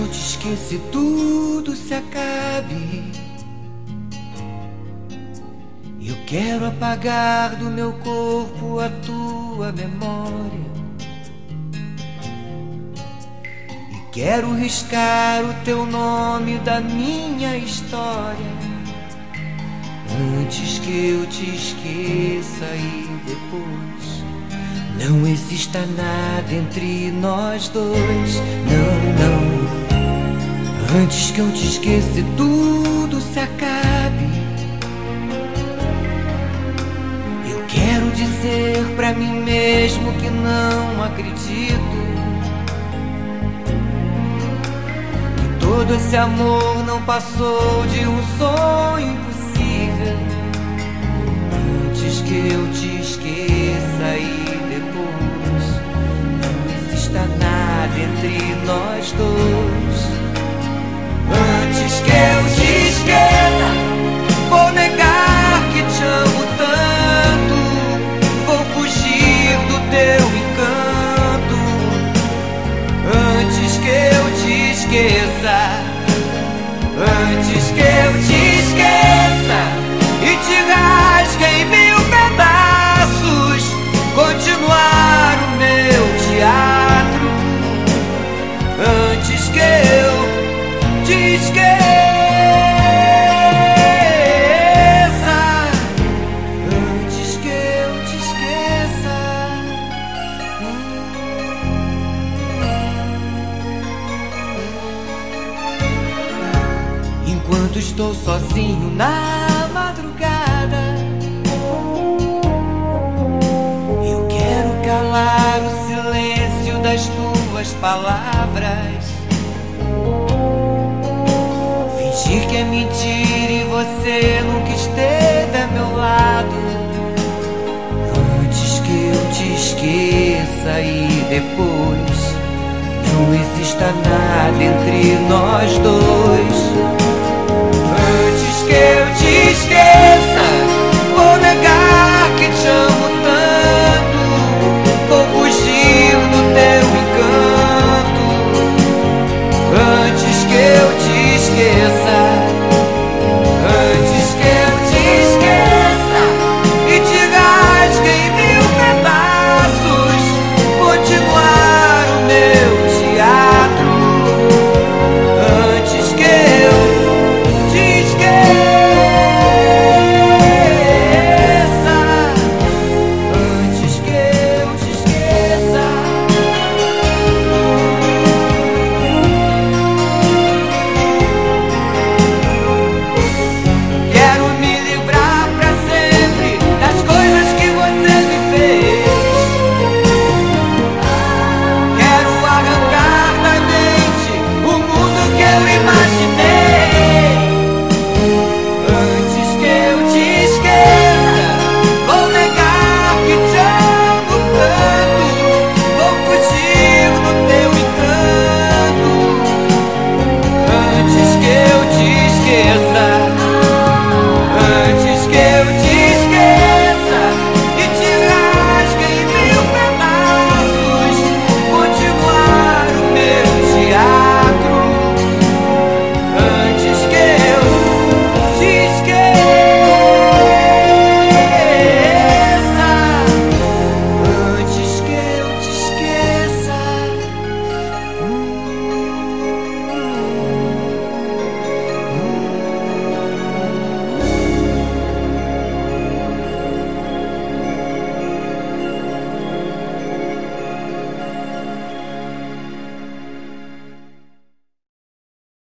te esqueça e tudo se acabe. Eu quero apagar do meu corpo a tua memória. E quero riscar o teu nome da minha história. Antes que eu te esqueça e depois não exista nada entre nós dois. Não, não. Antes que eu te esqueça e tudo se acabe. Eu quero dizer pra mim mesmo que não acredito, que todo esse amor não passou de um sonho impossível. Antes que eu te esqueça e depois não exista nada entre nós dois. Antes que eu te esqueça, vou negar que te amo tanto, vou fugir do teu encanto. Antes que eu te esqueça, antes que eu te esqueça e te rasgue em mil pedaços, continuar o meu teatro. Antes que eu te esqueça, antes que eu te esqueça. Enquanto estou sozinho na madrugada, eu quero calar o silêncio das tuas palavras, fingir que é mentira e você nunca esteve a meu lado. Antes que eu te esqueça e depois não exista nada entre nós dois.